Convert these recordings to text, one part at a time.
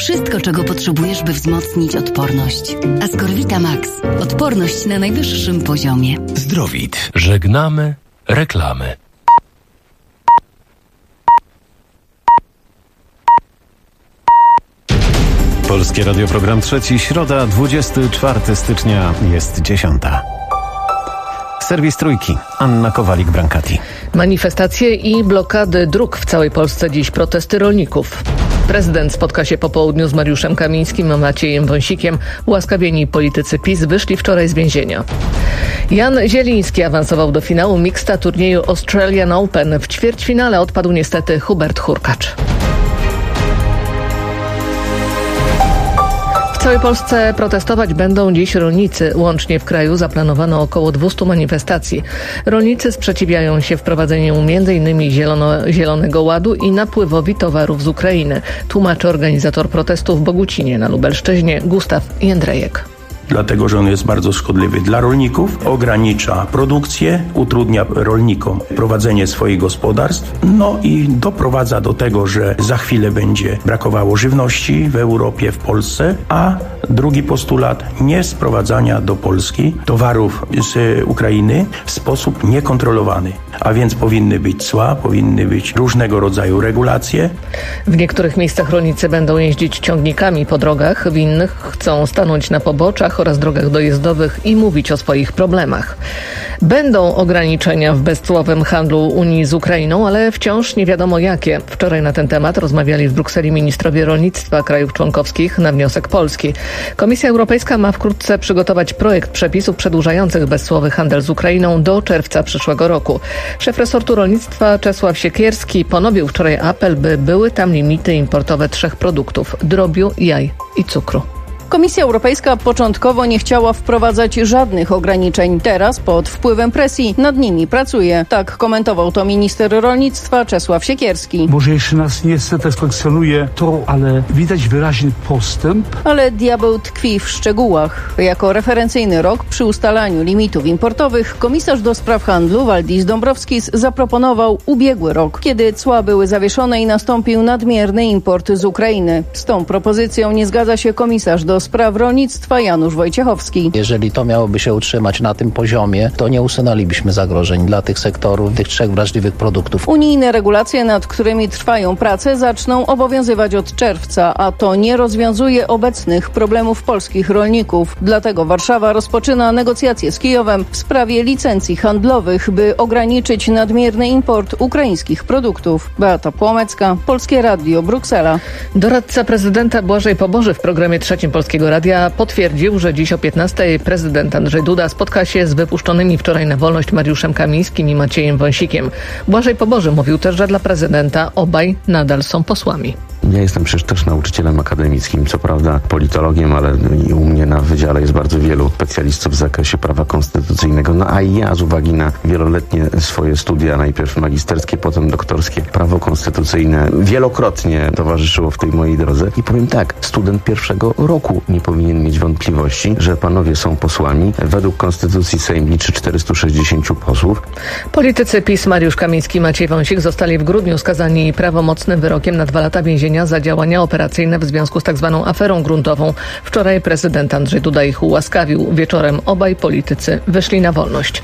wszystko, czego potrzebujesz, by wzmocnić odporność. Ascorvita Max. Odporność na najwyższym poziomie. Zdrowit. Żegnamy reklamy. Polskie Radio, program trzeci, środa, 24 stycznia, jest 10. Serwis Trójki, Anna Kowalik-Brankati. Manifestacje i blokady dróg w całej Polsce, dziś protesty rolników. Prezydent spotka się po południu z Mariuszem Kamińskim a Maciejem Wąsikiem. Ułaskawieni politycy PiS wyszli wczoraj z więzienia. Jan Zieliński awansował do finału mixta turnieju Australian Open. W ćwierćfinale odpadł niestety Hubert Hurkacz. W całej Polsce protestować będą dziś rolnicy. Łącznie w kraju zaplanowano około 200 manifestacji. Rolnicy sprzeciwiają się wprowadzeniu m.in. Zielonego Ładu i napływowi towarów z Ukrainy. Tłumaczy organizator protestu w Bogucinie na Lubelszczyźnie Gustaw Jędrejek. Dlatego, że on jest bardzo szkodliwy dla rolników, ogranicza produkcję, utrudnia rolnikom prowadzenie swoich gospodarstw, no i doprowadza do tego, że za chwilę będzie brakowało żywności w Europie, w Polsce, a drugi postulat nie sprowadzania do Polski towarów z Ukrainy w sposób niekontrolowany. A więc powinny być cła, powinny być różnego rodzaju regulacje. W niektórych miejscach rolnicy będą jeździć ciągnikami po drogach, w innych chcą stanąć na poboczach oraz drogach dojazdowych i mówić o swoich problemach. Będą ograniczenia w bezcłowym handlu Unii z Ukrainą, ale wciąż nie wiadomo jakie. Wczoraj na ten temat rozmawiali w Brukseli ministrowie rolnictwa krajów członkowskich na wniosek Polski. Komisja Europejska ma wkrótce przygotować projekt przepisów przedłużających bezcłowy handel z Ukrainą do czerwca przyszłego roku. Szef resortu rolnictwa Czesław Siekierski ponowił wczoraj apel, by były tam limity importowe 3 produktów: drobiu, jaj i cukru. Komisja Europejska początkowo nie chciała wprowadzać żadnych ograniczeń. Teraz pod wpływem presji nad nimi pracuje. Tak komentował to minister rolnictwa Czesław Siekierski. Może jeszcze nas nie satysfakcjonuje to, ale widać wyraźny postęp. Ale diabeł tkwi w szczegółach. Jako referencyjny rok przy ustalaniu limitów importowych komisarz do spraw handlu Valdis Dombrovskis zaproponował ubiegły rok, kiedy cła były zawieszone i nastąpił nadmierny import z Ukrainy. Z tą propozycją nie zgadza się komisarz do spraw rolnictwa Janusz Wojciechowski. Jeżeli to miałoby się utrzymać na tym poziomie, to nie usunęlibyśmy zagrożeń dla tych sektorów, tych 3 wrażliwych produktów. Unijne regulacje, nad którymi trwają prace, zaczną obowiązywać od czerwca, a to nie rozwiązuje obecnych problemów polskich rolników. Dlatego Warszawa rozpoczyna negocjacje z Kijowem w sprawie licencji handlowych, by ograniczyć nadmierny import ukraińskich produktów. Beata Płomecka, Polskie Radio, Bruksela. Doradca prezydenta Błażej Poboży w programie trzecim Polskiego Radia potwierdził, że dziś o 15:00 prezydent Andrzej Duda spotka się z wypuszczonymi wczoraj na wolność Mariuszem Kamińskim i Maciejem Wąsikiem. Błażej Poboży mówił też, że dla prezydenta obaj nadal są posłami. Ja jestem przecież też nauczycielem akademickim, co prawda politologiem, ale i u mnie na wydziale jest bardzo wielu specjalistów w zakresie prawa konstytucyjnego. No a ja z uwagi na wieloletnie swoje studia, najpierw magisterskie, potem doktorskie, prawo konstytucyjne wielokrotnie towarzyszyło w tej mojej drodze. I powiem tak, student pierwszego roku nie powinien mieć wątpliwości, że panowie są posłami. Według konstytucji Sejm liczy 460 posłów. Politycy PiS Mariusz Kamiński i Maciej Wąsik zostali w grudniu skazani prawomocnym wyrokiem na 2 lata więzienia za działania operacyjne w związku z tzw. aferą gruntową. Wczoraj prezydent Andrzej Duda ich ułaskawił. Wieczorem obaj politycy wyszli na wolność.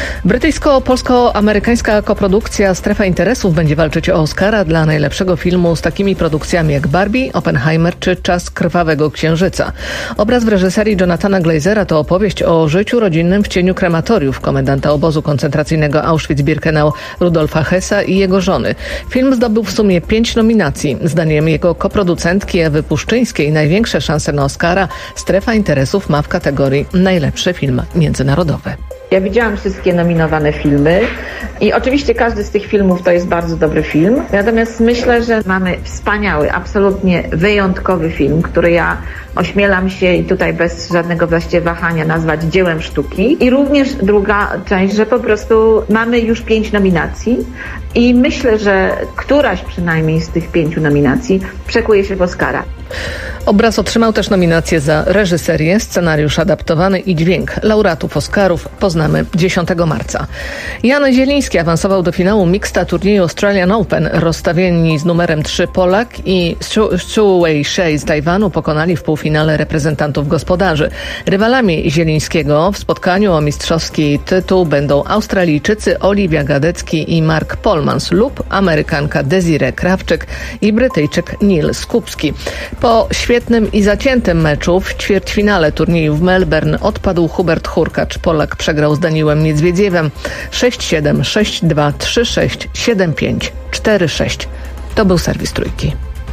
Brytyjsko-polsko-amerykańska koprodukcja Strefa Interesów będzie walczyć o Oscara dla najlepszego filmu z takimi produkcjami jak Barbie, Oppenheimer czy Czas krwawego księżyca. Obraz w reżyserii Jonathana Glazera to opowieść o życiu rodzinnym w cieniu krematoriów komendanta obozu koncentracyjnego Auschwitz-Birkenau Rudolfa Hessa i jego żony. Film zdobył w sumie 5 nominacji. Zdaniem jego koproducentki Ewy Puszczyńskiej największe szanse na Oscara Strefa Interesów ma w kategorii najlepszy film międzynarodowy. Ja widziałam wszystkie nominowane filmy i oczywiście każdy z tych filmów to jest bardzo dobry film. Natomiast myślę, że mamy wspaniały, absolutnie wyjątkowy film, który ja ośmielam się i tutaj bez żadnego właściwie wahania nazwać dziełem sztuki. I również druga część, że po prostu mamy już 5 nominacji i myślę, że któraś przynajmniej z tych 5 nominacji przekuje się w Oscara. Obraz otrzymał też nominację za reżyserię, scenariusz adaptowany i dźwięk. Laureatów Oscarów poznamy 10 marca. Jan Zieliński awansował do finału mixta turnieju Australian Open. Rozstawieni z numerem 3 Polak i Zhou Weisheng z Tajwanu pokonali w półfinale reprezentantów gospodarzy. Rywalami Zielińskiego w spotkaniu o mistrzowski tytuł będą Australijczycy Oliwia Gadecki i Mark Polmans lub Amerykanka Desiree Krawczyk i Brytyjczyk Neil Skupski. Po świetnym i zaciętym meczu w ćwierćfinale turnieju w Melbourne odpadł Hubert Hurkacz. Polak przegrał z Daniilem Niedźwiedziewem 6-7, 6-2, 3-6, 7-5, 4-6. To był serwis Trójki.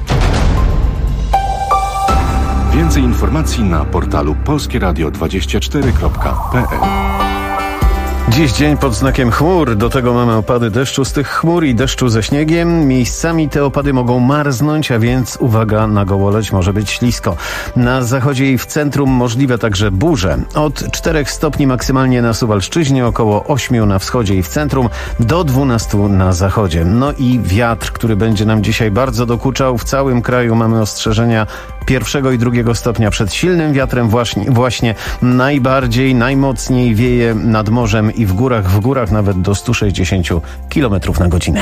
Więcej informacji na portalu polskieradio24.pl. Dziś dzień pod znakiem chmur, do tego mamy opady deszczu. Z tych chmur i deszczu ze śniegiem miejscami te opady mogą marznąć, a więc uwaga, na gołoleć może być ślisko. Na zachodzie i w centrum możliwe także burze. Od 4 stopni maksymalnie na Suwalszczyźnie, około 8 na wschodzie i w centrum, do 12 na zachodzie. No i wiatr, który będzie nam dzisiaj bardzo dokuczał. W całym kraju mamy ostrzeżenia 1. i 2 stopnia przed silnym wiatrem. Właśnie najbardziej, najmocniej wieje nad morzem i w górach nawet do 160 km na godzinę.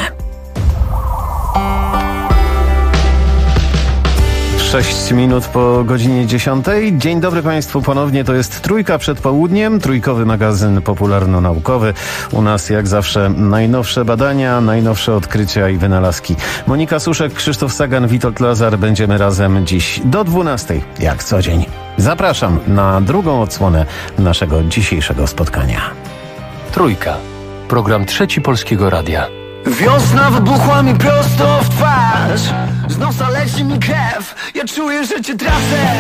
6 minut po godzinie 10. Dzień dobry Państwu ponownie, to jest Trójka przed południem, trójkowy magazyn popularno-naukowy. U nas jak zawsze najnowsze badania, najnowsze odkrycia i wynalazki. Monika Suszek, Krzysztof Sagan, Witold Lazar. Będziemy razem dziś do 12, jak co dzień. Zapraszam na drugą odsłonę naszego dzisiejszego spotkania. Trójka. Program Trzeci Polskiego Radia. Wiosna wybuchła mi prosto w twarz. Z nosa leci mi krew. Ja czuję, że cię tracę.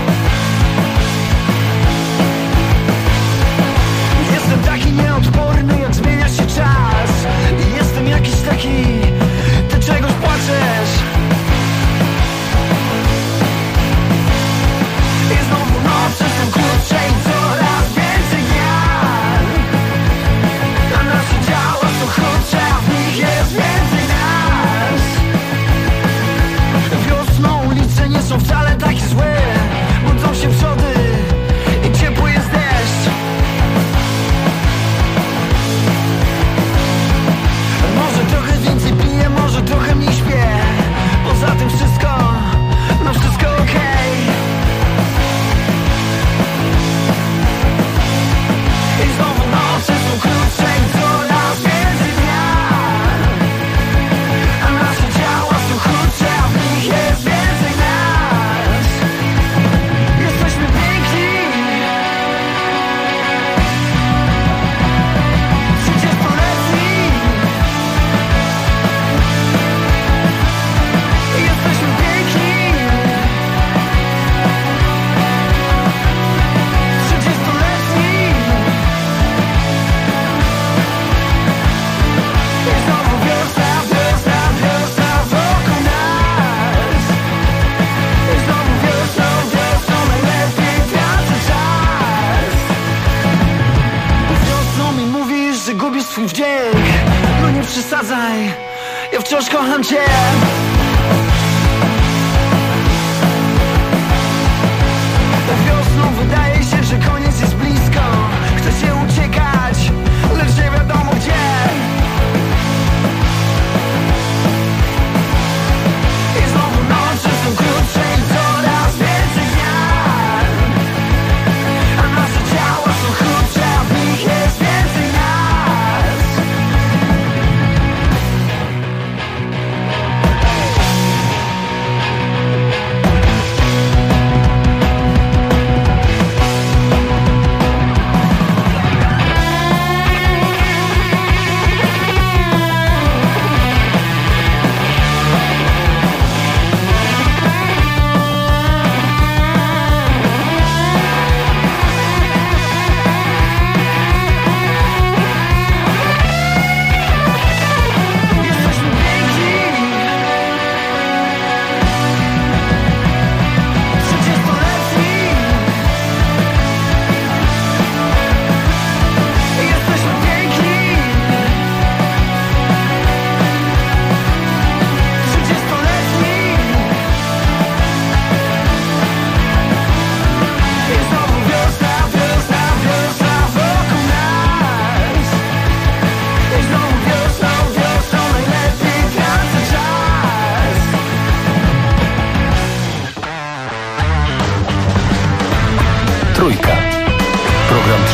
Jestem taki nieodporny, jak zmienia się czas. Jestem jakiś taki, ty czegoś płaczesz. I znowu noce są krótsze i coraz więcej dnia. A nasze ciała są chudsze, a w nich jest więcej nas. Wiosną ulice nie są wcale takie złe. Budzą się przody i ciepły jest deszcz. Może trochę więcej piję, może trochę mniej śpię. Poza tym wszystko, no wszystko okej. I znowu noce są krótsze i coraz więcej dnia. A nasze ciała są chudsze, a w nich jest więcej nas. Jesteśmy piękni. 30-letni. Jesteśmy piękni. 30-letni. I znowu wiosna, wiosna, wiosna wokół nas. I znowu wiosną, wiosną najlepiej tracę czas. Wiosną mi mówisz, że gubisz swój wdzięk. No nie przesadzaj, ja wciąż kocham cię. Wiosną wydaje się, że koniec jest blisko. Chce się uciekać, lecz nie wiadomo gdzie. I znowu noce są krótsze i coraz więcej dnia. A nasze ciała są chudsze, a w nich jest więcej nas.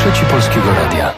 Trzeci Polskiego Radia.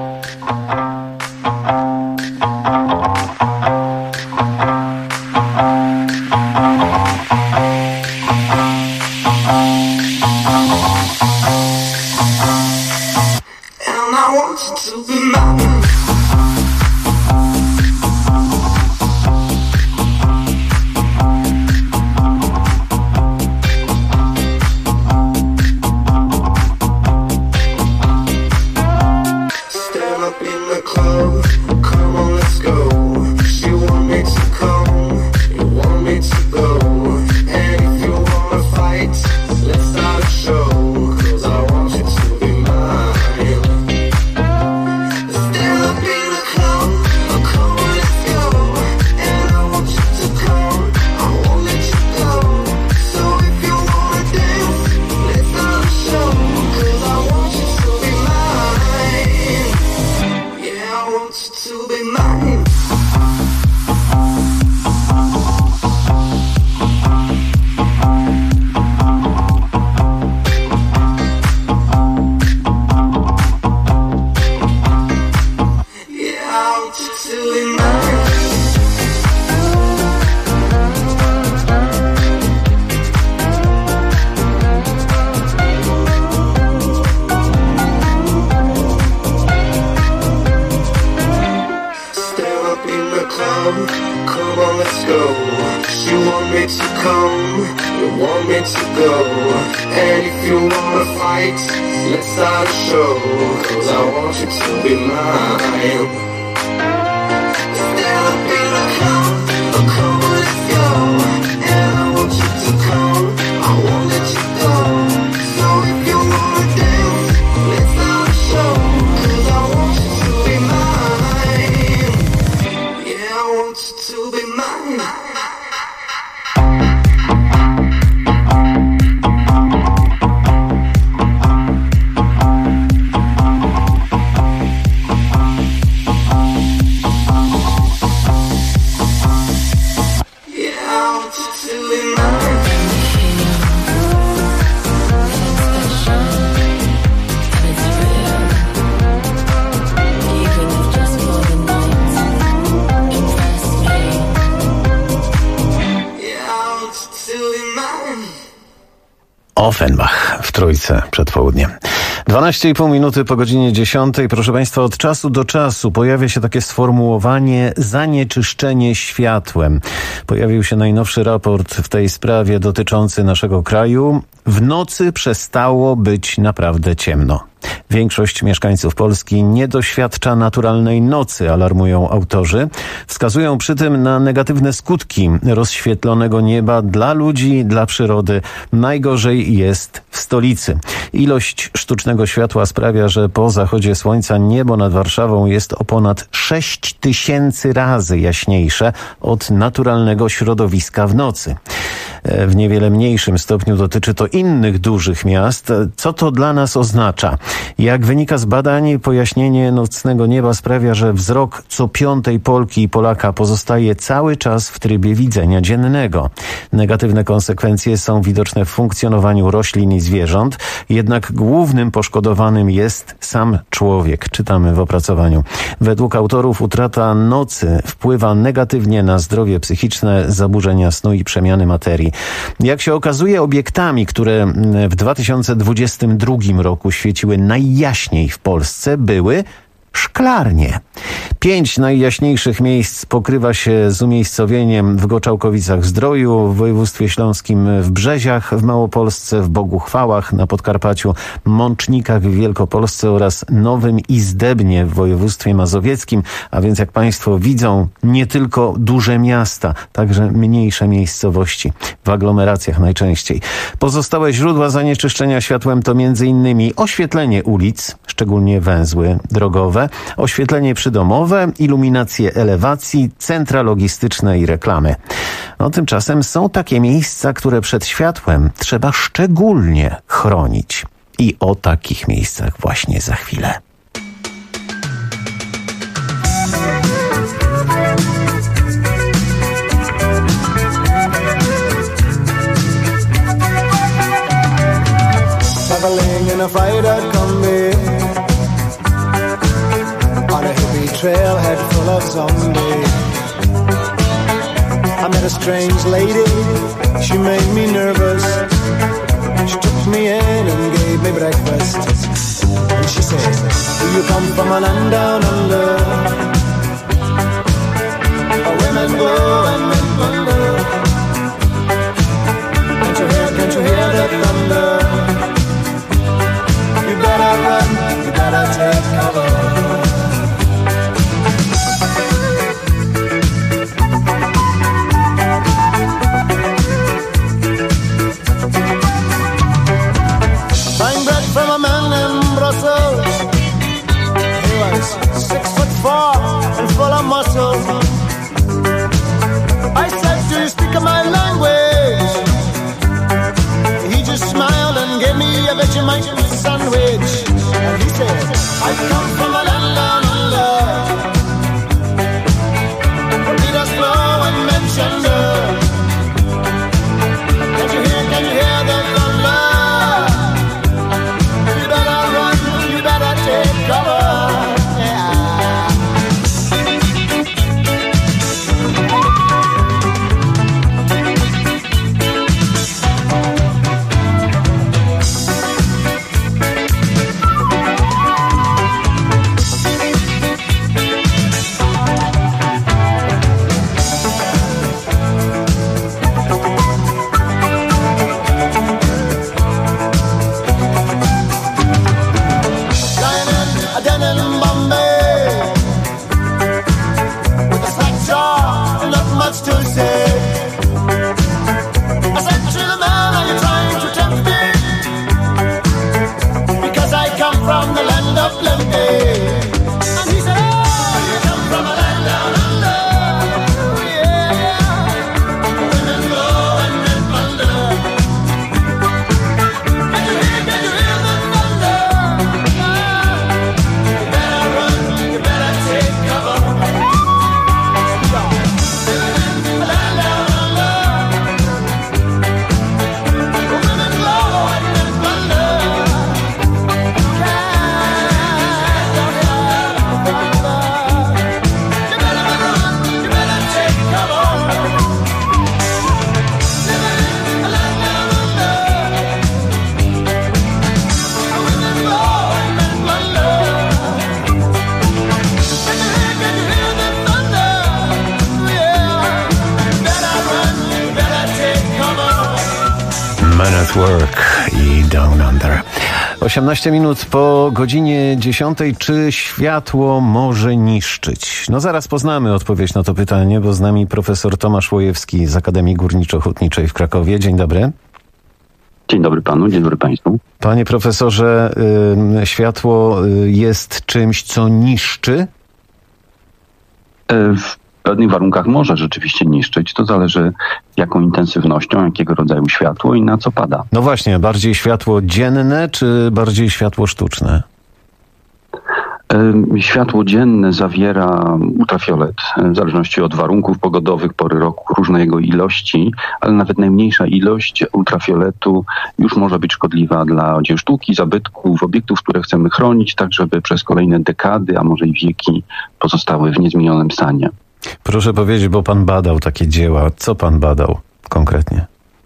Offenbach w Trójce przed południem. 12,5 minuty po godzinie 10. Proszę Państwa, od czasu do czasu pojawia się takie sformułowanie zanieczyszczenie światłem. Pojawił się najnowszy raport w tej sprawie dotyczący naszego kraju. W nocy przestało być naprawdę ciemno. Większość mieszkańców Polski nie doświadcza naturalnej nocy, alarmują autorzy. Wskazują przy tym na negatywne skutki rozświetlonego nieba dla ludzi, dla przyrody. Najgorzej jest w stolicy. Ilość sztucznego światła sprawia, że po zachodzie słońca niebo nad Warszawą jest o ponad 6000 razy jaśniejsze od naturalnego środowiska w nocy. W niewiele mniejszym stopniu dotyczy to innych dużych miast. Co to dla nas oznacza? Jak wynika z badań, pojaśnienie nocnego nieba sprawia, że wzrok co 5. Polki i Polaka pozostaje cały czas w trybie widzenia dziennego. Negatywne konsekwencje są widoczne w funkcjonowaniu roślin i zwierząt, jednak głównym poszkodowanym jest sam człowiek, czytamy w opracowaniu. Według autorów utrata nocy wpływa negatywnie na zdrowie psychiczne, zaburzenia snu i przemiany materii. Jak się okazuje, obiektami, które w 2022 roku świeciły najjaśniej w Polsce, były szklarnie. 5 najjaśniejszych miejsc pokrywa się z umiejscowieniem w Goczałkowicach-Zdroju, w województwie śląskim w Brzeziach, w Małopolsce, w Boguchwałach, na Podkarpaciu, Mącznikach w Wielkopolsce oraz Nowym Izdebnie w województwie mazowieckim. A więc jak Państwo widzą, nie tylko duże miasta, także mniejsze miejscowości, w aglomeracjach najczęściej. Pozostałe źródła zanieczyszczenia światłem to m.in. oświetlenie ulic, szczególnie węzły drogowe, oświetlenie przydomowe, iluminacje elewacji, centra logistyczne i reklamy. No, tymczasem są takie miejsca, które przed światłem trzeba szczególnie chronić. I o takich miejscach właśnie za chwilę. Traveling in a freighter combi, trailhead full of zombies. I met a strange lady, she made me nervous. She took me in and gave me breakfast. And she said, do you come from a land down under? Women go and men wonder. Can't you hear the thunder? You better run, you better take cover. Buying bread from a man in Brussels. He was 6'4" and full of muscle. I said, do you speak my language? He just smiled and gave me a Vegemite sandwich. And he said, I come from a land down under. The leaders flow and mention her. Can you hear the thunder? You better run, you better take cover. Men at Work i Down Under. 18 minut po godzinie 10. Czy światło może niszczyć? No zaraz poznamy odpowiedź na to pytanie, bo z nami profesor Tomasz Łojewski z Akademii Górniczo-Hutniczej w Krakowie. Dzień dobry. Dzień dobry panu, dzień dobry państwu. Panie profesorze, światło jest czymś, co niszczy? W pewnych warunkach może rzeczywiście niszczyć. To zależy jaką intensywnością, jakiego rodzaju światło i na co pada. No właśnie, bardziej światło dzienne czy bardziej światło sztuczne? Światło dzienne zawiera ultrafiolet, w zależności od warunków pogodowych, pory roku, różne jego ilości, ale nawet najmniejsza ilość ultrafioletu już może być szkodliwa dla dzieł sztuki, zabytków, obiektów, które chcemy chronić, tak żeby przez kolejne dekady, a może i wieki pozostały w niezmienionym stanie. Proszę powiedzieć, bo pan badał takie dzieła. Co pan badał konkretnie?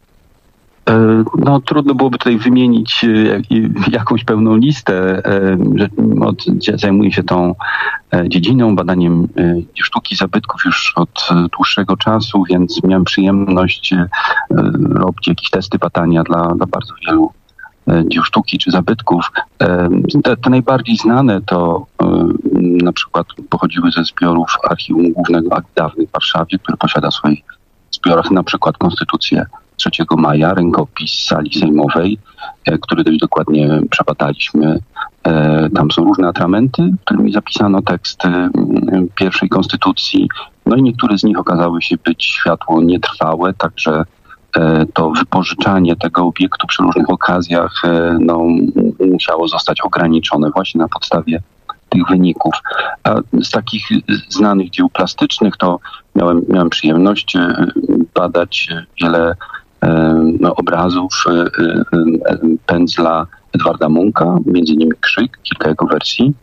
No trudno byłoby tutaj wymienić jakąś pełną listę. Zajmuję się tą dziedziną, badaniem sztuki, zabytków już od dłuższego czasu, więc miałem przyjemność robić jakieś testy badania dla bardzo wielu dzieł sztuki czy zabytków. Te najbardziej znane to na przykład pochodziły ze zbiorów Archiwum Głównego Akt Dawnych w Warszawie, który posiada w swoich zbiorach na przykład Konstytucję 3 maja, rękopis sali sejmowej, który dość dokładnie przebadaliśmy. Tam są różne atramenty, którymi zapisano tekst pierwszej konstytucji. No i niektóre z nich okazały się być światło nietrwałe, także to wypożyczanie tego obiektu przy różnych okazjach musiało zostać ograniczone właśnie na podstawie tych wyników. A z takich znanych dzieł plastycznych to miałem przyjemność badać wiele obrazów pędzla Edwarda Munka, między innymi Krzyk, kilka jego wersji.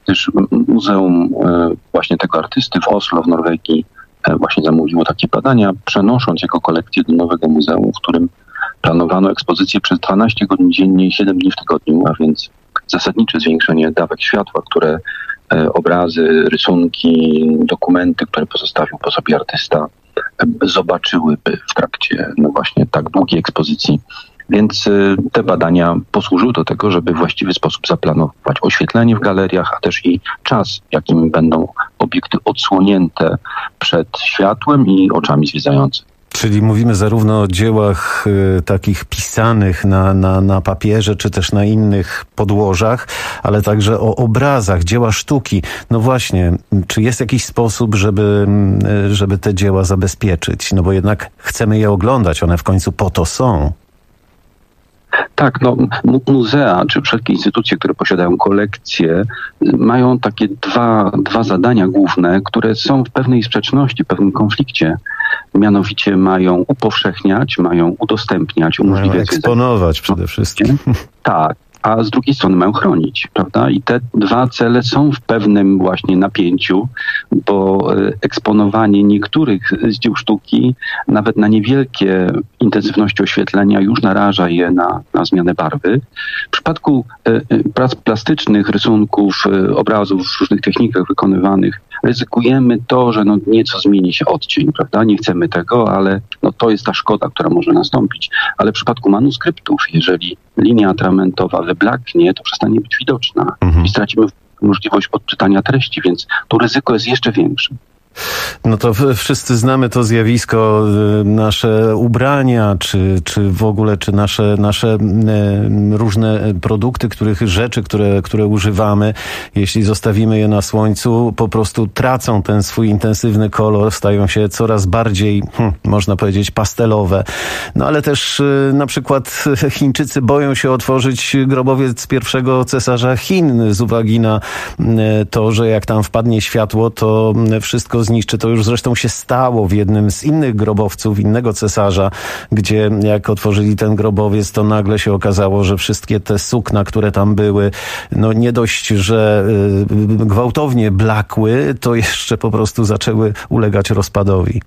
gdyż Muzeum właśnie tego artysty w Oslo w Norwegii właśnie zamówiło takie badania, przenosząc jego kolekcję do nowego muzeum, w którym planowano ekspozycję przez 12 godzin dziennie i 7 dni w tygodniu, a więc zasadnicze zwiększenie dawek światła, które obrazy, rysunki, dokumenty, które pozostawił po sobie artysta, zobaczyłyby w trakcie właśnie tak długiej ekspozycji. Więc te badania posłużyły do tego, żeby w właściwy sposób zaplanować oświetlenie w galeriach, a też i czas, jakim będą obiekty odsłonięte przed światłem i oczami zwiedzających. Czyli mówimy zarówno o dziełach takich pisanych na papierze, czy też na innych podłożach, ale także o obrazach, dzieła sztuki. No właśnie, czy jest jakiś sposób, żeby te dzieła zabezpieczyć? No bo jednak chcemy je oglądać, one w końcu po to są. Tak, muzea czy wszelkie instytucje, które posiadają kolekcje, mają takie dwa zadania główne, które są w pewnej sprzeczności, w pewnym konflikcie. Mianowicie mają upowszechniać, mają udostępniać, umożliwiać... Mają eksponować przede wszystkim. Tak, a z drugiej strony mają chronić, prawda? I te dwa cele są w pewnym właśnie napięciu, bo eksponowanie niektórych z dzieł sztuki, nawet na niewielkie intensywności oświetlenia, już naraża je na zmianę barwy. W przypadku prac plastycznych, rysunków, obrazów w różnych technikach wykonywanych, ryzykujemy to, że nieco zmieni się odcień, prawda? Nie chcemy tego, ale to jest ta szkoda, która może nastąpić. Ale w przypadku manuskryptów, jeżeli linia atramentowa wyblaknie, to przestanie być widoczna i stracimy możliwość odczytania treści, więc tu ryzyko jest jeszcze większe. No to wszyscy znamy to zjawisko, nasze ubrania, czy w ogóle, czy nasze różne produkty, rzeczy, które używamy, jeśli zostawimy je na słońcu, po prostu tracą ten swój intensywny kolor, stają się coraz bardziej, można powiedzieć, pastelowe. No ale też na przykład Chińczycy boją się otworzyć grobowiec pierwszego cesarza Chin z uwagi na to, że jak tam wpadnie światło, to wszystko zniszczy. To już zresztą się stało w jednym z innych grobowców, innego cesarza, gdzie jak otworzyli ten grobowiec, to nagle się okazało, że wszystkie te sukna, które tam były, nie dość, że gwałtownie blakły, to jeszcze po prostu zaczęły ulegać rozpadowi.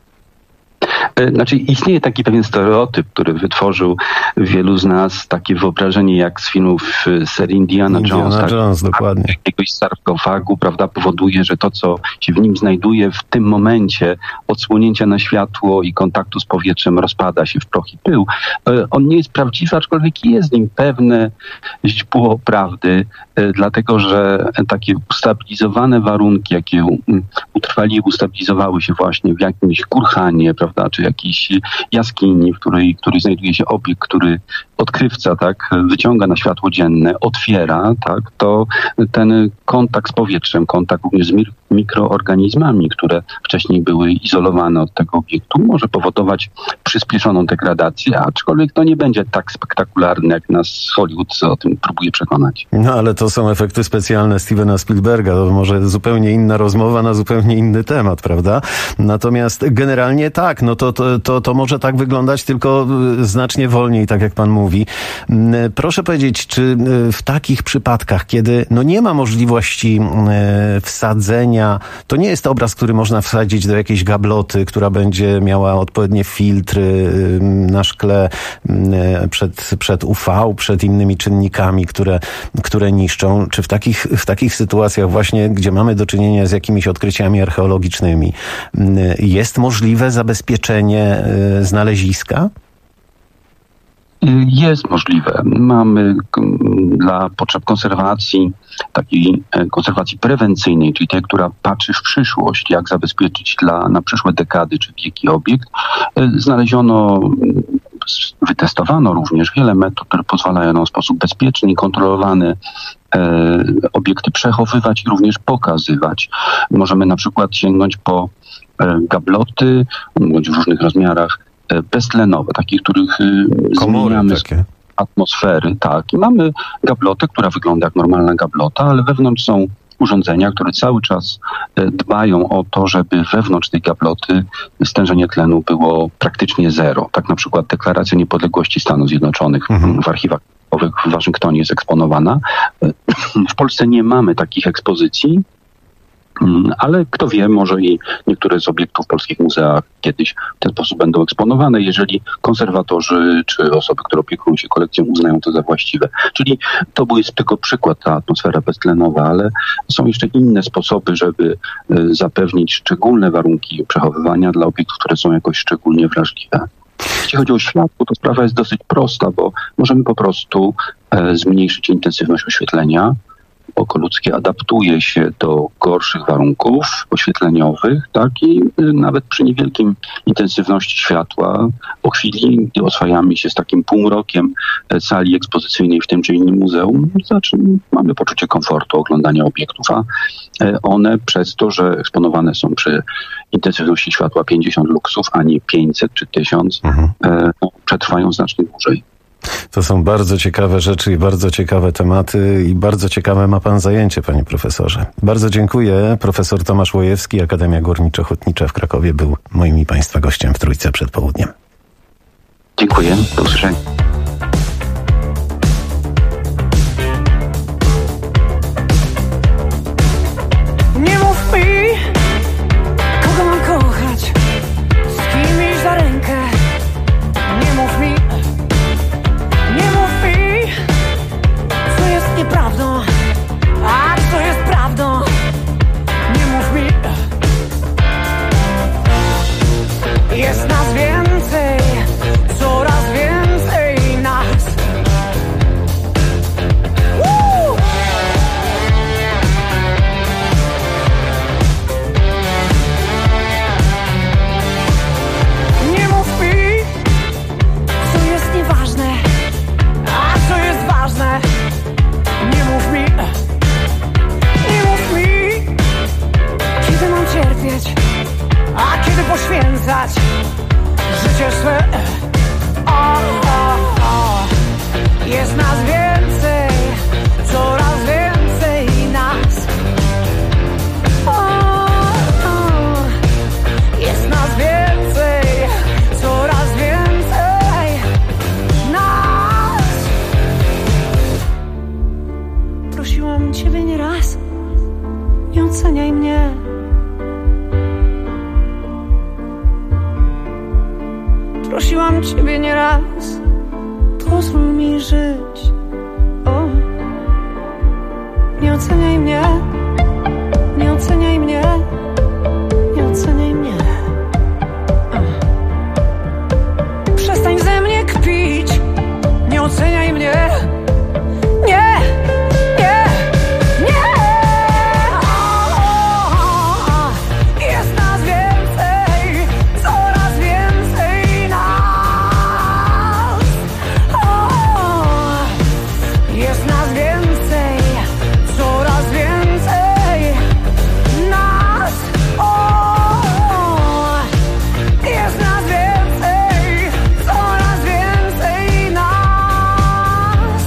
Istnieje taki pewien stereotyp, który wytworzył wielu z nas takie wyobrażenie jak z filmów serii Indiana Jones, dokładnie. Jakiegoś sarkofagu, prawda, powoduje, że to, co się w nim znajduje w tym momencie odsłonięcia na światło i kontaktu z powietrzem rozpada się w proch i pył. On nie jest prawdziwy, aczkolwiek jest w nim pewne źdźbło prawdy, dlatego że takie ustabilizowane warunki, jakie utrwaliły, ustabilizowały się właśnie w jakimś kurhanie, prawda, czy jakiejś jaskini, w której znajduje się obiekt, który odkrywca wyciąga na światło dzienne, otwiera, to ten kontakt z powietrzem, kontakt również z mikroorganizmami, które wcześniej były izolowane od tego obiektu, może powodować przyspieszoną degradację, aczkolwiek to nie będzie tak spektakularne, jak nas Hollywood o tym próbuje przekonać. No ale to są efekty specjalne Stevena Spielberga, to może zupełnie inna rozmowa na zupełnie inny temat, prawda? Natomiast generalnie tak, to może tak wyglądać, tylko znacznie wolniej, tak jak pan mówi. Proszę powiedzieć, czy w takich przypadkach, kiedy nie ma możliwości wsadzenia, to nie jest obraz, który można wsadzić do jakiejś gabloty, która będzie miała odpowiednie filtry na szkle przed UV, przed innymi czynnikami, które niszczą. Czy w takich sytuacjach właśnie, gdzie mamy do czynienia z jakimiś odkryciami archeologicznymi, jest możliwe zabezpieczenie znaleziska? Jest możliwe. Mamy dla potrzeb konserwacji, takiej konserwacji prewencyjnej, czyli tej, która patrzy w przyszłość, jak zabezpieczyć na przyszłe dekady czy wieki obiekt, wytestowano również wiele metod, które pozwalają nam w sposób bezpieczny i kontrolowany obiekty przechowywać i również pokazywać. Możemy na przykład sięgnąć po gabloty, bądź w różnych rozmiarach, beztlenowe, takich, których zmieniamy atmosfery. Tak. I mamy gablotę, która wygląda jak normalna gablota, ale wewnątrz są urządzenia, które cały czas dbają o to, żeby wewnątrz tej gabloty stężenie tlenu było praktycznie zero. Tak na przykład Deklaracja Niepodległości Stanów Zjednoczonych w archiwach w Waszyngtonie jest eksponowana. W Polsce nie mamy takich ekspozycji, ale kto wie, może i niektóre z obiektów w polskich muzeach kiedyś w ten sposób będą eksponowane, jeżeli konserwatorzy czy osoby, które opiekują się kolekcją, uznają to za właściwe. Czyli to jest tylko przykład, ta atmosfera beztlenowa, ale są jeszcze inne sposoby, żeby zapewnić szczególne warunki przechowywania dla obiektów, które są jakoś szczególnie wrażliwe. Jeśli chodzi o światło, to sprawa jest dosyć prosta, bo możemy po prostu zmniejszyć intensywność oświetlenia. Oko ludzkie adaptuje się do gorszych warunków oświetleniowych, tak, i nawet przy niewielkim intensywności światła, po chwili, gdy oswajamy się z takim półmrokiem sali ekspozycyjnej w tym czy innym muzeum, mamy poczucie komfortu oglądania obiektów, a one przez to, że eksponowane są przy intensywności światła 50 luksów, a nie 500 czy 1000, przetrwają znacznie dłużej. To są bardzo ciekawe rzeczy i bardzo ciekawe tematy i bardzo ciekawe ma pan zajęcie, panie profesorze. Bardzo dziękuję. Profesor Tomasz Łojewski, Akademia Górniczo-Hutnicza w Krakowie, był moim i państwa gościem w Trójce przed południem. Dziękuję. Do usłyszenia. Nie mów mi, kogo mam kochać, z kim iść za rękę. Nie mów mi, co jest nieprawdą, a co jest prawdą. Nie mów mi, jest nas więcej, coraz więcej nas. Nie mów mi, co jest nieważne, a co jest ważne. Nie mów mi, kiedy mam cierpieć, a kiedy poświęcać życie swe. Jest nas więcej, coraz więcej nas. Jest nas więcej, coraz więcej nas. Prosiłam ciebie nieraz, nie oceniaj mnie. Prosiłam ciebie nieraz, pozwól mi żyć. Nie oceniaj mnie, nie oceniaj mnie, nie oceniaj mnie. Przestań ze mnie kpić, nie oceniaj mnie. Nie, nie, nie. Jest nas więcej, coraz więcej nas. Jest nas więcej, coraz więcej nas. Jest nas więcej, coraz więcej nas.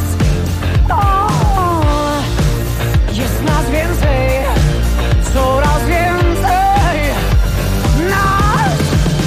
Jest nas więcej, coraz więcej nas.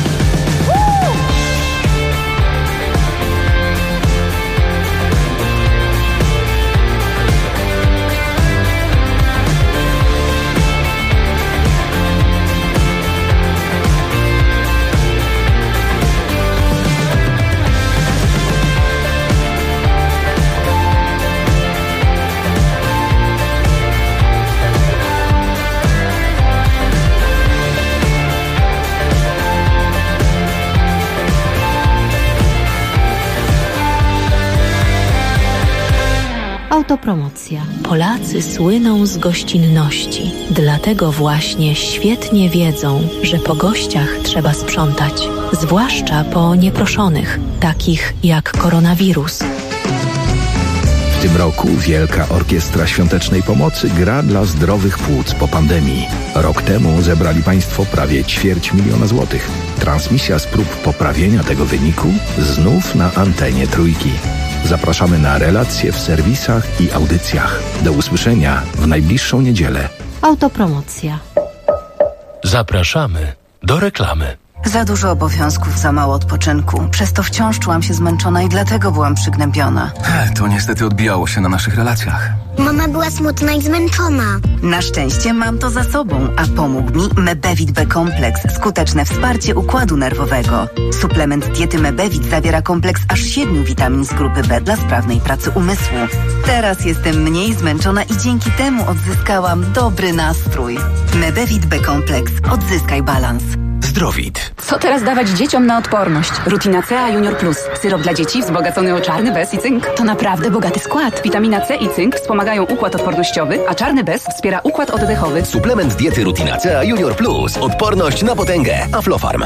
Autopromocja. Polacy słyną z gościnności. Dlatego właśnie świetnie wiedzą, że po gościach trzeba sprzątać. Zwłaszcza po nieproszonych, takich jak koronawirus. W tym roku Wielka Orkiestra Świątecznej Pomocy gra dla zdrowych płuc po pandemii. Rok temu zebrali Państwo prawie 250 000 złotych. Transmisja z prób poprawienia tego wyniku znów na antenie Trójki. Zapraszamy na relacje w serwisach i audycjach. Do usłyszenia w najbliższą niedzielę. Autopromocja. Zapraszamy do reklamy. Za dużo obowiązków, za mało odpoczynku. Przez to wciąż czułam się zmęczona i dlatego byłam przygnębiona. To niestety odbijało się na naszych relacjach. Mama była smutna i zmęczona. Na szczęście mam to za sobą, a pomógł mi Mebevit B-kompleks. Skuteczne wsparcie układu nerwowego. Suplement diety Mebevit zawiera kompleks aż 7 witamin z grupy B dla sprawnej pracy umysłu. Teraz jestem mniej zmęczona i dzięki temu odzyskałam dobry nastrój. Mebevit B-kompleks. Odzyskaj balans. Zdrowit. Co teraz dawać dzieciom na odporność? Rutina C A Junior Plus. Syrop dla dzieci wzbogacony o czarny bez i cynk. To naprawdę bogaty skład. Witamina C i cynk wspomagają układ odpornościowy, a czarny bez wspiera układ oddechowy. Suplement diety Rutina C A Junior Plus. Odporność na potęgę. Aflofarm.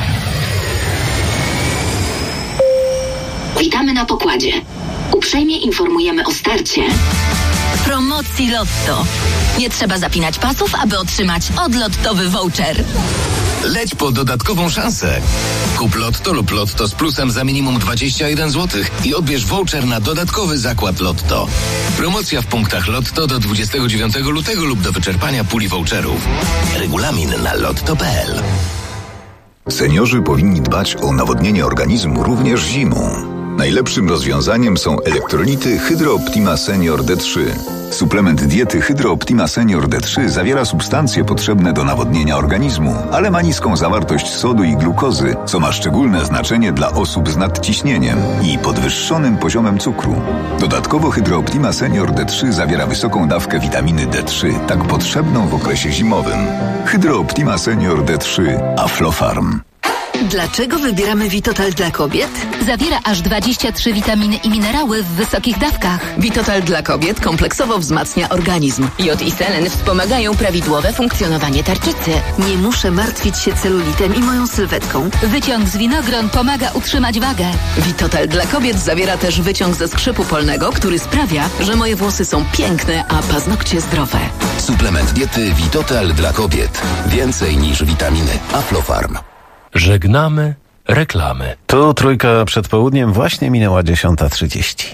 Witamy na pokładzie. Uprzejmie informujemy o starcie promocji Lotto. Nie trzeba zapinać pasów, aby otrzymać odlottowy voucher. Leć po dodatkową szansę. Kup Lotto lub Lotto z plusem za minimum 21 zł i odbierz voucher na dodatkowy zakład Lotto. Promocja w punktach Lotto do 29 lutego lub do wyczerpania puli voucherów. Regulamin na lotto.pl. Seniorzy powinni dbać o nawodnienie organizmu również zimą. Najlepszym rozwiązaniem są elektrolity Hydro Optima Senior D3. Suplement diety Hydro Optima Senior D3 zawiera substancje potrzebne do nawodnienia organizmu, ale ma niską zawartość sodu i glukozy, co ma szczególne znaczenie dla osób z nadciśnieniem i podwyższonym poziomem cukru. Dodatkowo Hydro Optima Senior D3 zawiera wysoką dawkę witaminy D3, tak potrzebną w okresie zimowym. Hydro Optima Senior D3 Aflofarm. Dlaczego wybieramy Vitotal dla kobiet? Zawiera aż 23 witaminy i minerały w wysokich dawkach. Vitotal dla kobiet kompleksowo wzmacnia organizm. Jod i selen wspomagają prawidłowe funkcjonowanie tarczycy. Nie muszę martwić się celulitem i moją sylwetką. Wyciąg z winogron pomaga utrzymać wagę. Vitotal dla kobiet zawiera też wyciąg ze skrzypu polnego, który sprawia, że moje włosy są piękne, a paznokcie zdrowe. Suplement diety Vitotal dla kobiet. Więcej niż witaminy. Aflofarm. Żegnamy reklamy. Tu Trójka przed południem, właśnie minęła 10:30.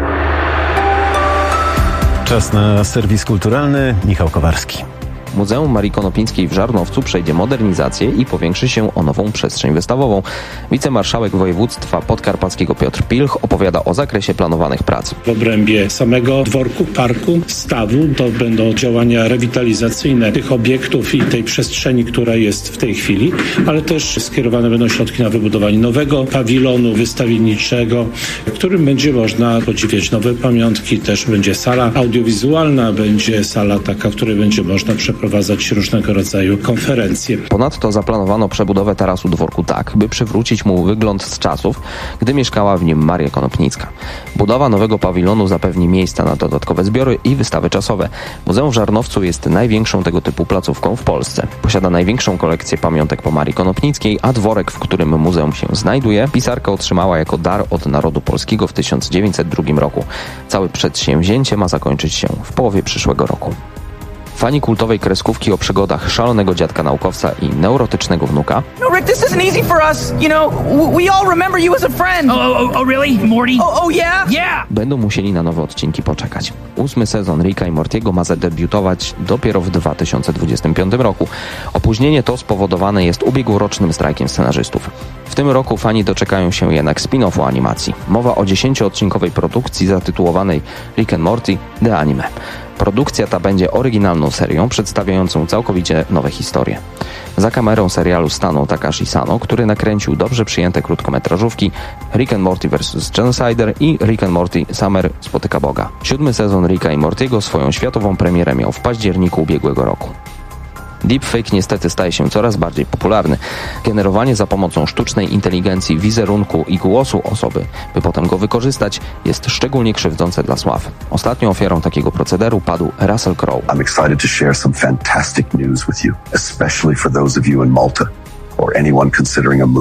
Czas na serwis kulturalny. Michał Kowarski. Muzeum Marii Konopnickiej w Żarnowcu przejdzie modernizację i powiększy się o nową przestrzeń wystawową. Wicemarszałek województwa podkarpackiego Piotr Pilch opowiada o zakresie planowanych prac. W obrębie samego dworku, parku, stawu to będą działania rewitalizacyjne tych obiektów i tej przestrzeni, która jest w tej chwili, ale też skierowane będą środki na wybudowanie nowego pawilonu wystawienniczego, w którym będzie można podziwiać nowe pamiątki. Też będzie sala audiowizualna, będzie sala taka, w której będzie można przeprowadzać różnego rodzaju konferencje. Ponadto zaplanowano przebudowę tarasu dworku tak, by przywrócić mu wygląd z czasów, gdy mieszkała w nim Maria Konopnicka. Budowa nowego pawilonu zapewni miejsca na dodatkowe zbiory i wystawy czasowe. Muzeum w Żarnowcu jest największą tego typu placówką w Polsce. Posiada największą kolekcję pamiątek po Marii Konopnickiej, a dworek, w którym muzeum się znajduje, pisarka otrzymała jako dar od narodu polskiego w 1902 roku. Całe przedsięwzięcie ma zakończyć się w połowie przyszłego roku. Fani kultowej kreskówki o przygodach szalonego dziadka naukowca i neurotycznego wnuka. No, Rick, this isn't easy for us. You know, we all remember you as a friend. Oh, really? Morty? Oh, yeah? Yeah! Będą musieli na nowe odcinki poczekać. 8. sezon Ricka i Mortiego ma zadebiutować dopiero w 2025 roku. Opóźnienie to spowodowane jest ubiegłorocznym strajkiem scenarzystów. W tym roku fani doczekają się jednak spin-offu animacji. Mowa o 10-odcinkowej produkcji zatytułowanej Rick and Morty The Anime. Produkcja ta będzie oryginalną serią przedstawiającą całkowicie nowe historie. Za kamerą serialu stanął Takashi Sano, który nakręcił dobrze przyjęte krótkometrażówki Rick and Morty vs. Genocider i Rick and Morty Summer spotyka Boga. 7. sezon Ricka i Mortiego swoją światową premierę miał w październiku ubiegłego roku. Deepfake niestety staje się coraz bardziej popularny. Generowanie za pomocą sztucznej inteligencji wizerunku i głosu osoby, by potem go wykorzystać, jest szczególnie krzywdzące dla sław. Ostatnią ofiarą takiego procederu padł Russell Crowe. I'm excited to share some fantastic news with you, especially for those of you in Malta or anyone considering a move.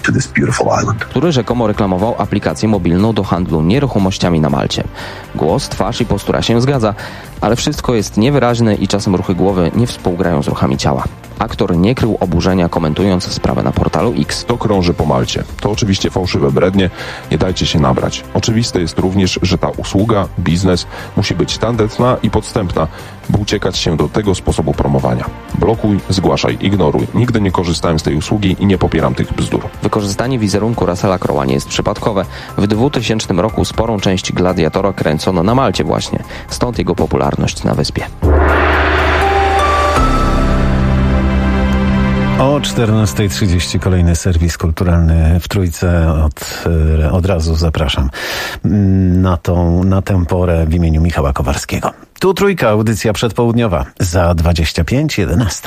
który rzekomo reklamował aplikację mobilną do handlu nieruchomościami na Malcie. Głos, twarz i postura się zgadza, ale wszystko jest niewyraźne i czasem ruchy głowy nie współgrają z ruchami ciała. Aktor nie krył oburzenia, komentując sprawę na portalu X. To krąży po Malcie. To oczywiście fałszywe brednie. Nie dajcie się nabrać. Oczywiste jest również, że ta usługa, biznes musi być tandetna i podstępna, by uciekać się do tego sposobu promowania. Blokuj, zgłaszaj, ignoruj. Nigdy nie korzystałem z tej usługi i nie popieram tych bzdur. Wykorzystanie wizerunku Russella Crowe'a nie jest przypadkowe. W 2000 roku sporą część Gladiatora kręcono na Malcie właśnie. Stąd jego popularność na wyspie. O 14:30 kolejny serwis kulturalny w Trójce. Od razu zapraszam na tę porę w imieniu Michała Kowalskiego. Tu Trójka, audycja przedpołudniowa. Za 25:11.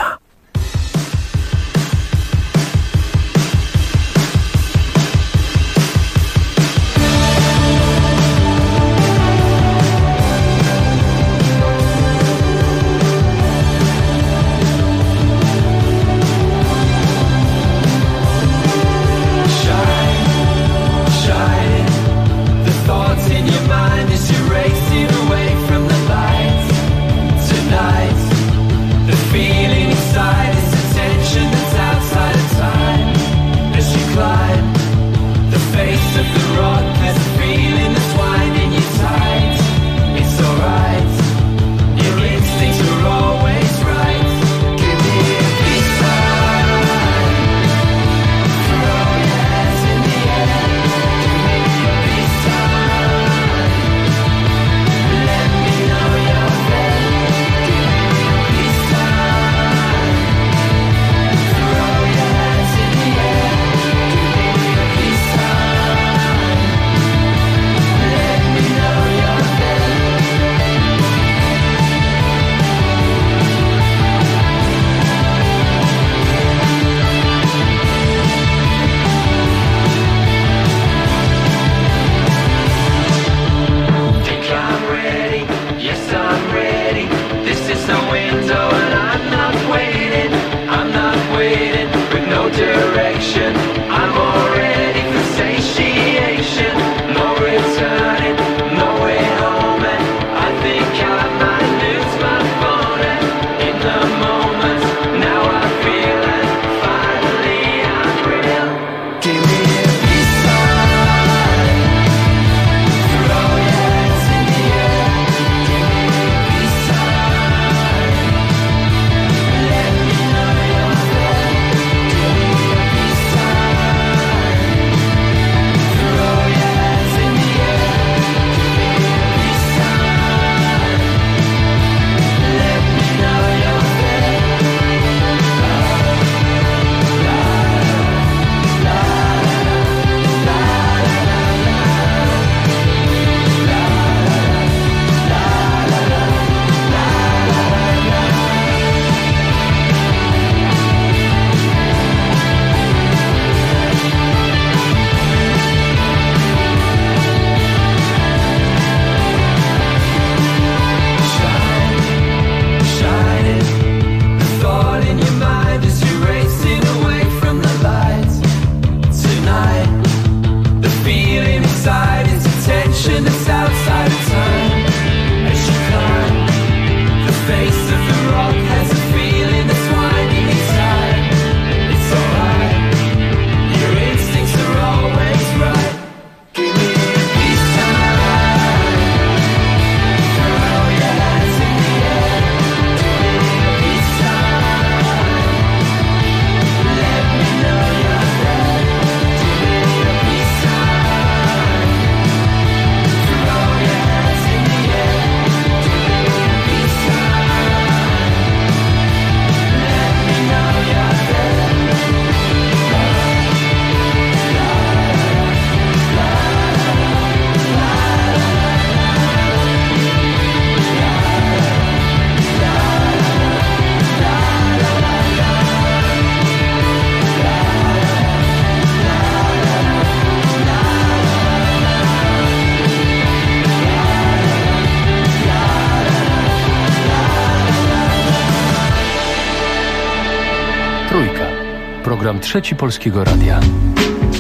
Trójka. Program Trzeci Polskiego Radia.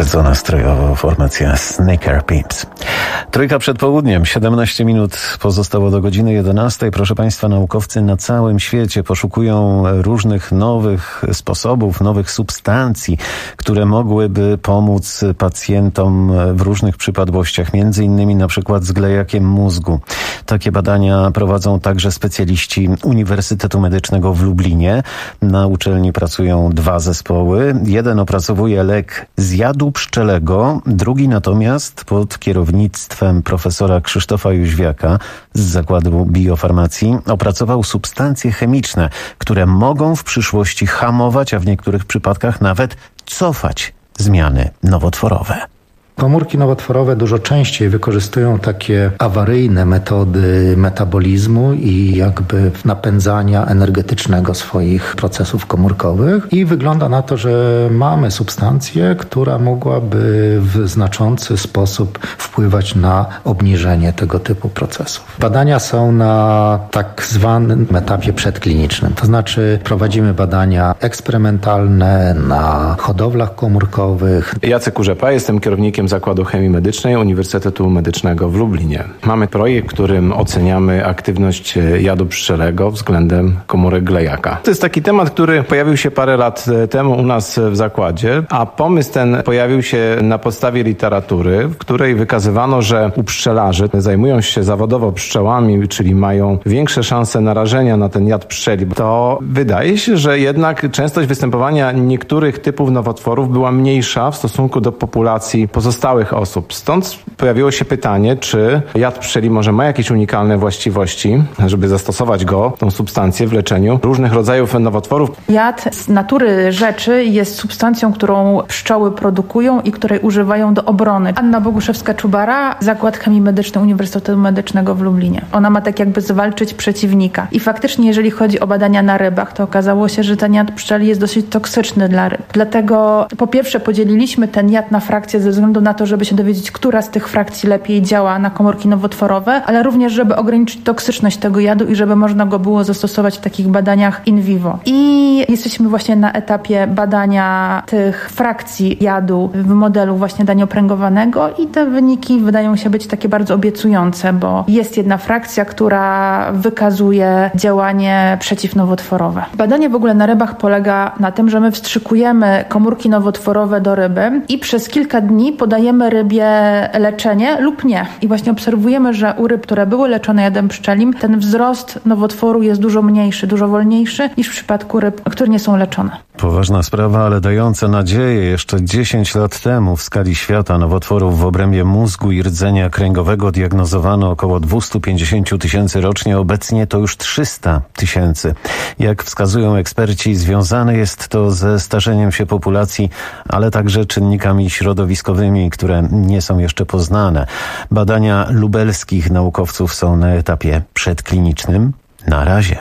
Bardzo nastrojowo formacja Sneaker Pimps. Trójka przed południem, 17 minut pozostało do godziny 11. Proszę Państwa, naukowcy na całym świecie poszukują różnych nowych sposobów, nowych substancji, które mogłyby pomóc pacjentom w różnych przypadłościach, między innymi na przykład z glejakiem mózgu. Takie badania prowadzą także specjaliści Uniwersytetu Medycznego w Lublinie. Na uczelni pracują dwa zespoły. Jeden opracowuje lek z jadu pszczelego, drugi natomiast pod kierownictwem profesora Krzysztofa Jóźwiaka z Zakładu Biofarmacji opracował substancje chemiczne, które mogą w przyszłości hamować, a w niektórych przypadkach nawet cofać zmiany nowotworowe. Komórki nowotworowe dużo częściej wykorzystują takie awaryjne metody metabolizmu i jakby napędzania energetycznego swoich procesów komórkowych i wygląda na to, że mamy substancję, która mogłaby w znaczący sposób wpływać na obniżenie tego typu procesów. Badania są na tak zwanym etapie przedklinicznym, to znaczy prowadzimy badania eksperymentalne na hodowlach komórkowych. Jacek Urzepa, jestem kierownikiem Zakładu Chemii Medycznej Uniwersytetu Medycznego w Lublinie. Mamy projekt, którym oceniamy aktywność jadu pszczelego względem komórek glejaka. To jest taki temat, który pojawił się parę lat temu u nas w zakładzie, a pomysł ten pojawił się na podstawie literatury, w której wykazywano, że u pszczelarzy zajmują się zawodowo pszczołami, czyli mają większe szanse narażenia na ten jad pszczeli. To wydaje się, że jednak częstość występowania niektórych typów nowotworów była mniejsza w stosunku do populacji pozostałych osób. Stąd pojawiło się pytanie, czy jad pszczeli może ma jakieś unikalne właściwości, żeby zastosować go, tą substancję w leczeniu różnych rodzajów nowotworów. Jad z natury rzeczy jest substancją, którą pszczoły produkują i której używają do obrony. Anna Boguszewska-Czubara, Zakład Chemii Medycznej Uniwersytetu Medycznego w Lublinie. Ona ma tak jakby zwalczyć przeciwnika. I faktycznie, jeżeli chodzi o badania na rybach, to okazało się, że ten jad pszczeli jest dosyć toksyczny dla ryb. Dlatego po pierwsze podzieliliśmy ten jad na frakcje ze względu na to, żeby się dowiedzieć, która z tych frakcji lepiej działa na komórki nowotworowe, ale również, żeby ograniczyć toksyczność tego jadu i żeby można go było zastosować w takich badaniach in vivo. I jesteśmy właśnie na etapie badania tych frakcji jadu w modelu właśnie daniopręgowanego i te wyniki wydają się być takie bardzo obiecujące, bo jest jedna frakcja, która wykazuje działanie przeciwnowotworowe. Badanie w ogóle na rybach polega na tym, że my wstrzykujemy komórki nowotworowe do ryby i przez kilka dni podajemy rybie leczenie lub nie. I właśnie obserwujemy, że u ryb, które były leczone jadem pszczelim, ten wzrost nowotworu jest dużo mniejszy, dużo wolniejszy niż w przypadku ryb, które nie są leczone. Poważna sprawa, ale dająca nadzieję. Jeszcze 10 lat temu w skali świata nowotworów w obrębie mózgu i rdzenia kręgowego diagnozowano około 250 000 rocznie. Obecnie to już 300 000. Jak wskazują eksperci, związane jest to ze starzeniem się populacji, ale także czynnikami środowiskowymi, które nie są jeszcze poznane. Badania lubelskich naukowców są na etapie przedklinicznym. Na razie.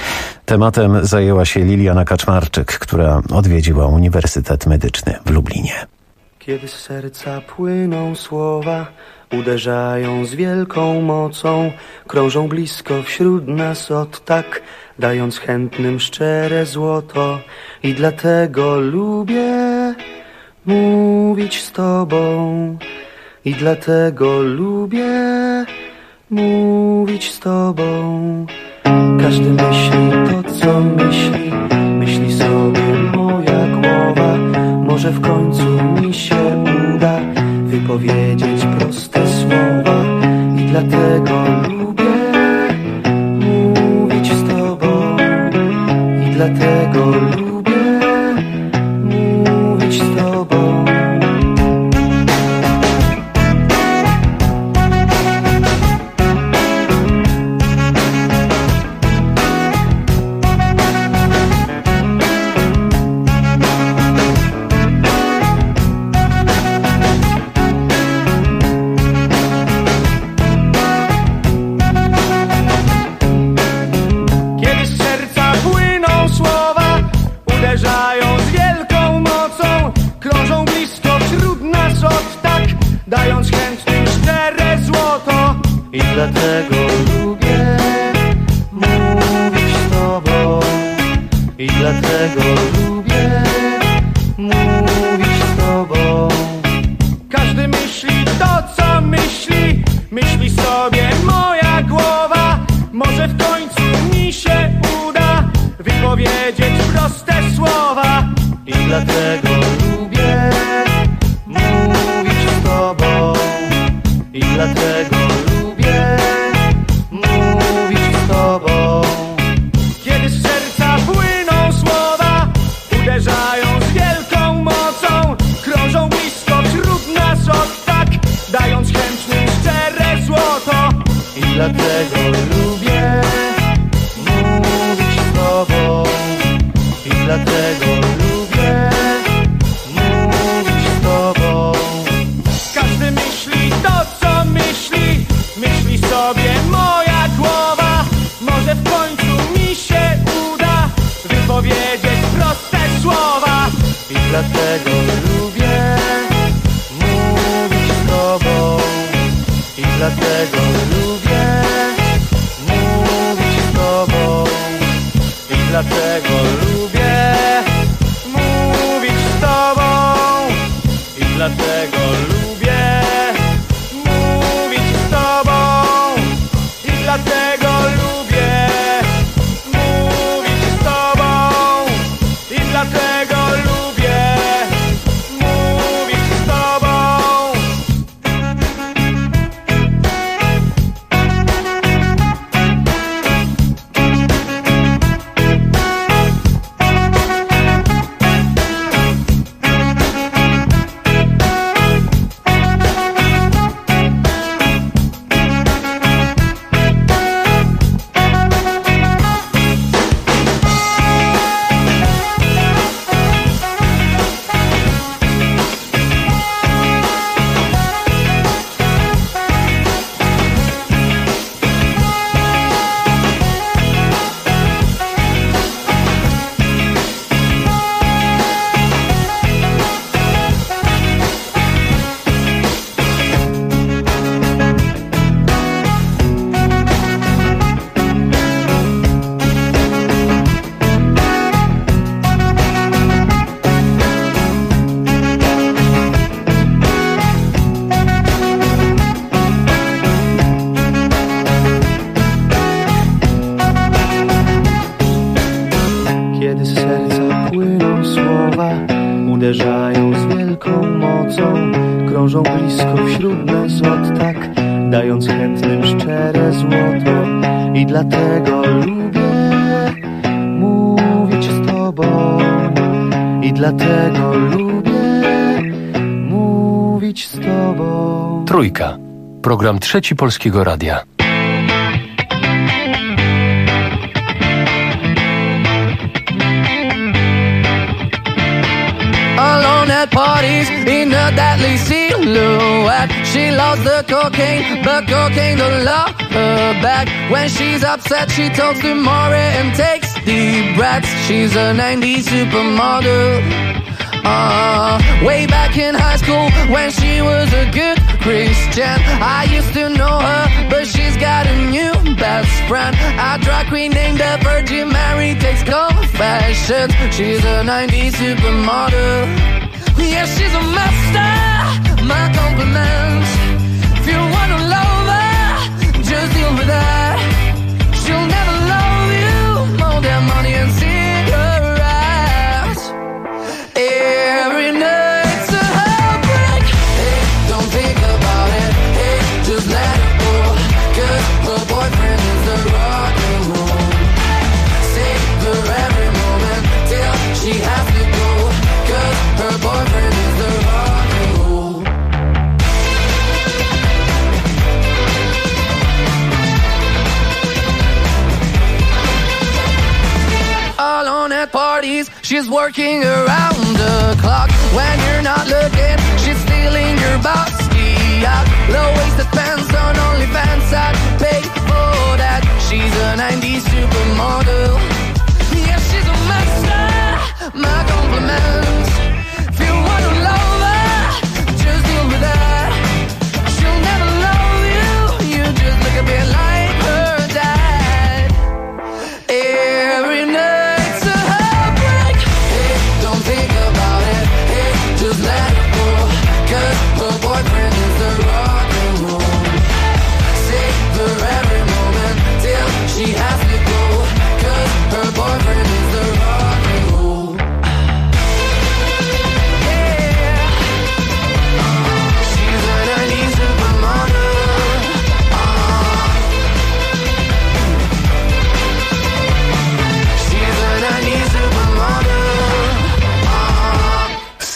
Tematem zajęła się Liliana Kaczmarczyk, która odwiedziła Uniwersytet Medyczny w Lublinie. Kiedy z serca płyną słowa, uderzają z wielką mocą, krążą blisko wśród nas od tak, dając chętnym szczere złoto. I dlatego lubię mówić z Tobą. I dlatego lubię mówić z Tobą. Każdy myśli to, co myśli, myśli sobie moja głowa. Może w końcu mi się uda wypowiedzieć proste słowa. I dlatego lubię mówić z Tobą. I dlatego lubię mówić z Tobą. Dając chętnym szczere złoto. I dlatego lubię mówić z Tobą. I dlatego lubię mówić z Tobą. końcu mi się uda wypowiedzieć proste słowa. I dlatego lubię mówić z tobą. I dlatego lubię mówić z tobą. Kiedy z serca płyną słowa, uderzają z wielką mocą, krążą blisko wśród nas od tak, dając chętnym szczere złoto. I dlatego lubię mówić z tobą. I dlatego lubię mówić z tobą. Każdy myśli to, co myśli, myśli sobie moja głowa. Może w końcu mi się uda wypowiedzieć proste słowa. I dlatego lubię mówić z tobą. I dlatego lubię mówić z tobą. I dlatego lubię mówić z tobą. I dlatego lubię mówić z tobą. I dlatego lubię mówić z tobą. I dlatego lubię mówić z tobą. Kiedy z serca płyną słowa, uderzają z wielką mocą, krążą blisko wśród nas od tak, dając chętnym szczere złoto. I dlatego lubię mówić z tobą. I dlatego lubię mówić z tobą. Trójka. Program Trzeci Polskiego Radia. Alone at parties in a deadly silhouette. She loves the cocaine, but cocaine don't love her back. When she's upset, she talks to Maury and takes deep breaths. She's a 90s supermodel. Way back in high school when she was a good Christian, I used to know her, but she's got a new best friend. A drag queen named the Virgin Mary takes confessions. She's a 90s supermodel. Yeah, she's a master, my compliments. If you wanna love her, just deal with that. She'll never love you more than money and cigarettes. Every night's a heartbreak. Hey, don't think about it. Hey, just let it go. 'Cause her boyfriend is the rock and roll. Save her every moment till she has to go. 'Cause her boyfriend is the rock and roll. Alone at parties, she's working around the clock. When you're not looking, she's stealing your bossy out. Low-waisted pants on OnlyFans, I'd pay for that. She's a 90s supermodel. Yeah, she's a master, my compliments. If you wanna love her, just deal with that. She'll never love you, you just look a bit like her dad. Every night's a heartbreak. Hey, don't think about it. Hey, just let it go. 'Cause her boyfriend is the rock and roll. Save her every moment till she has to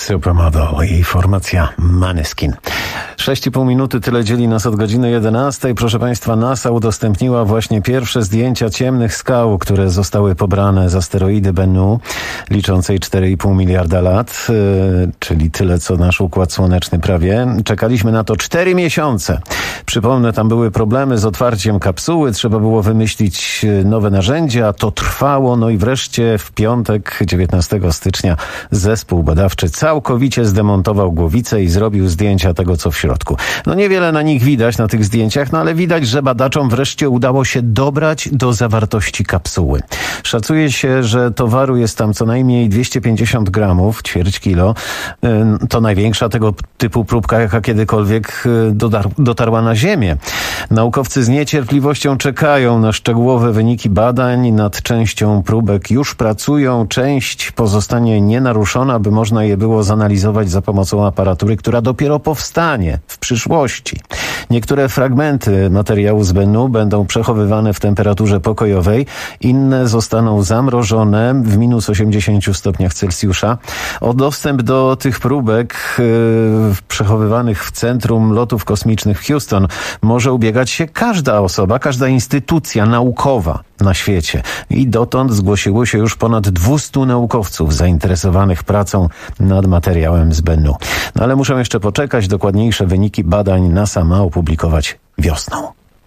Supermodel i formacja Måneskin. 6,5 minuty, tyle dzieli nas od godziny 11. Proszę Państwa, NASA udostępniła właśnie pierwsze zdjęcia ciemnych skał, które zostały pobrane z asteroidy Bennu, liczącej 4,5 miliarda lat, czyli tyle co nasz Układ Słoneczny prawie. Czekaliśmy na to 4 miesiące. Przypomnę, tam były problemy z otwarciem kapsuły, trzeba było wymyślić nowe narzędzia, to trwało, no i wreszcie w piątek, 19 stycznia, zespół badawczy całkowicie zdemontował głowicę i zrobił zdjęcia tego, co w środku. No niewiele na nich widać, na tych zdjęciach, no ale widać, że badaczom wreszcie udało się dobrać do zawartości kapsuły. Szacuje się, że towaru jest tam co najmniej 250 gramów, ćwierć kilo. To największa tego typu próbka, jaka kiedykolwiek dotarła na Ziemię. Naukowcy z niecierpliwością czekają na szczegółowe wyniki badań. Nad częścią próbek już pracują. Część pozostanie nienaruszona, by można je było zanalizować za pomocą aparatury, która dopiero powstanie w przyszłości. Niektóre fragmenty materiału z Bennu będą przechowywane w temperaturze pokojowej, inne zostaną zamrożone w minus 80 stopniach Celsjusza. O dostęp do tych próbek przechowywanych w Centrum Lotów Kosmicznych w Houston może ubiegać się każda osoba, każda instytucja naukowa na świecie. I dotąd zgłosiło się już ponad 200 naukowców zainteresowanych pracą nad materiałem z Bennu. No ale muszę jeszcze poczekać. Dokładniejsze wyniki badań NASA ma opublikować wiosną.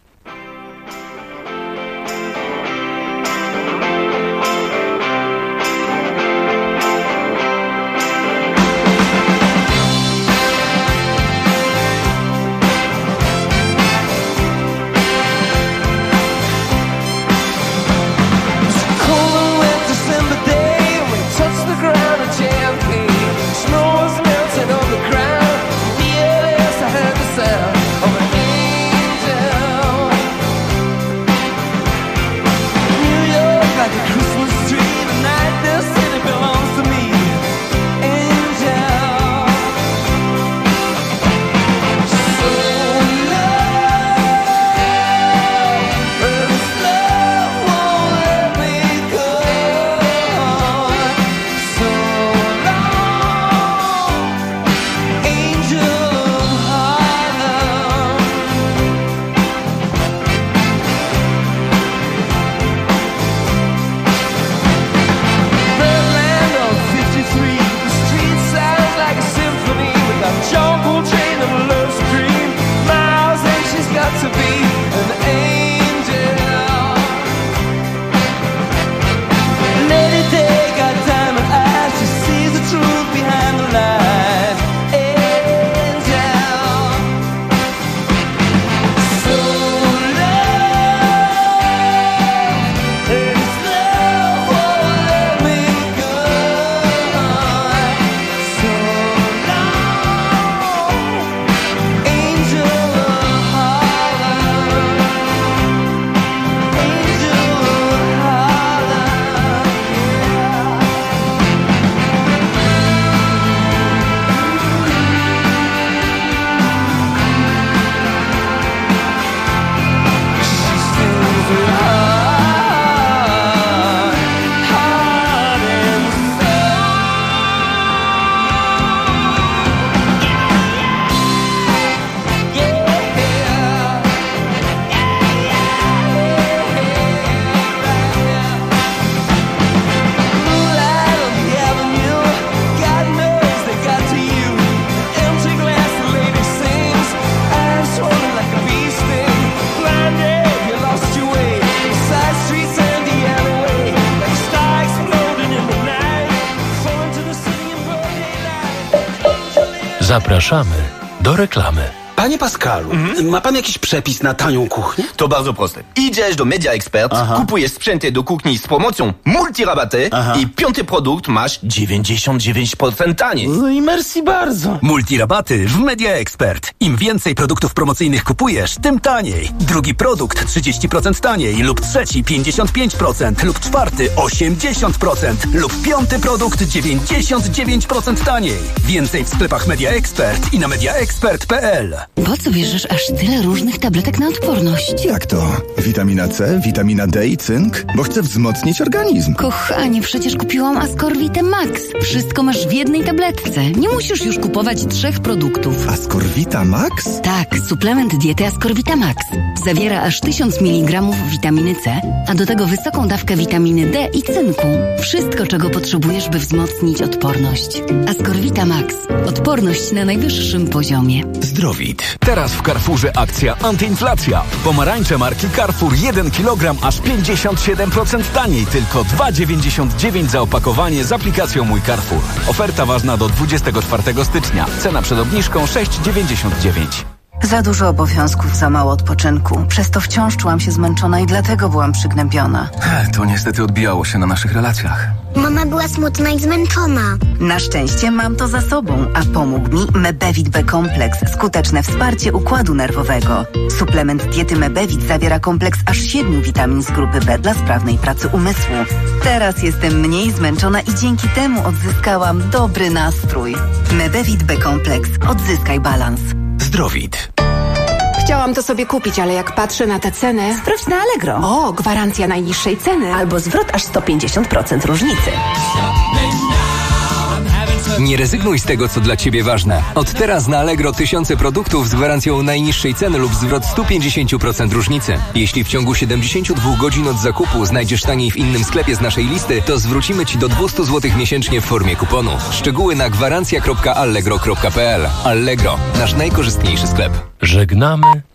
Zapraszamy do reklamy. Panie Pascalu, ma pan jakiś przepis na tanią kuchnię? To bardzo proste. Idziesz do Media Expert, kupujesz sprzęty do kuchni z promocją multirabaty i piąty produkt masz 99% taniej. No i merci bardzo. Multirabaty w Media Expert. Im więcej produktów promocyjnych kupujesz, tym taniej. Drugi produkt 30% taniej lub trzeci 55% lub czwarty 80% lub piąty produkt 99% taniej. Więcej w sklepach Media Expert i na mediaexpert.pl. Po co bierzesz aż tyle różnych tabletek na odporność? Jak to? Witamina C, witamina D i cynk? Bo chcę wzmocnić organizm. Kochanie, przecież kupiłam Ascorvitę Max. Wszystko masz w jednej tabletce. Nie musisz już kupować 3 produktów. Ascorvita Max? Tak, suplement diety Ascorvita Max. Zawiera aż 1000 mg witaminy C, a do tego wysoką dawkę witaminy D i cynku. Wszystko, czego potrzebujesz, by wzmocnić odporność. Ascorvita Max. Odporność na najwyższym poziomie. Zdrowit. Teraz w Carrefourze akcja antyinflacja. Pomarańcze marki Carrefour 1 kg aż 57% taniej. Tylko 2,99 za opakowanie z aplikacją Mój Carrefour. Oferta ważna do 24 stycznia. Cena przed obniżką 6,99. Za dużo obowiązków, za mało odpoczynku. Przez to wciąż czułam się zmęczona i dlatego byłam przygnębiona. To niestety odbijało się na naszych relacjach. Mama była smutna i zmęczona. Na szczęście mam to za sobą, a pomógł mi Mebevit B-kompleks. Skuteczne wsparcie układu nerwowego. Suplement diety Mebevit zawiera kompleks aż 7 witamin z grupy B dla sprawnej pracy umysłu. Teraz jestem mniej zmęczona i dzięki temu odzyskałam dobry nastrój. Mebevit B-kompleks. Odzyskaj balans. Zdrowit. Chciałam to sobie kupić, ale jak patrzę na tę cenę... Sprawdź na Allegro. O, gwarancja najniższej ceny. Albo zwrot aż 150% różnicy. Nie rezygnuj z tego, co dla Ciebie ważne. Od teraz na Allegro tysiące produktów z gwarancją najniższej ceny lub zwrot 150% różnicy. Jeśli w ciągu 72 godzin od zakupu znajdziesz taniej w innym sklepie z naszej listy, to zwrócimy Ci do 200 zł miesięcznie w formie kuponu. Szczegóły na gwarancja.allegro.pl. Allegro, nasz najkorzystniejszy sklep. Żegnamy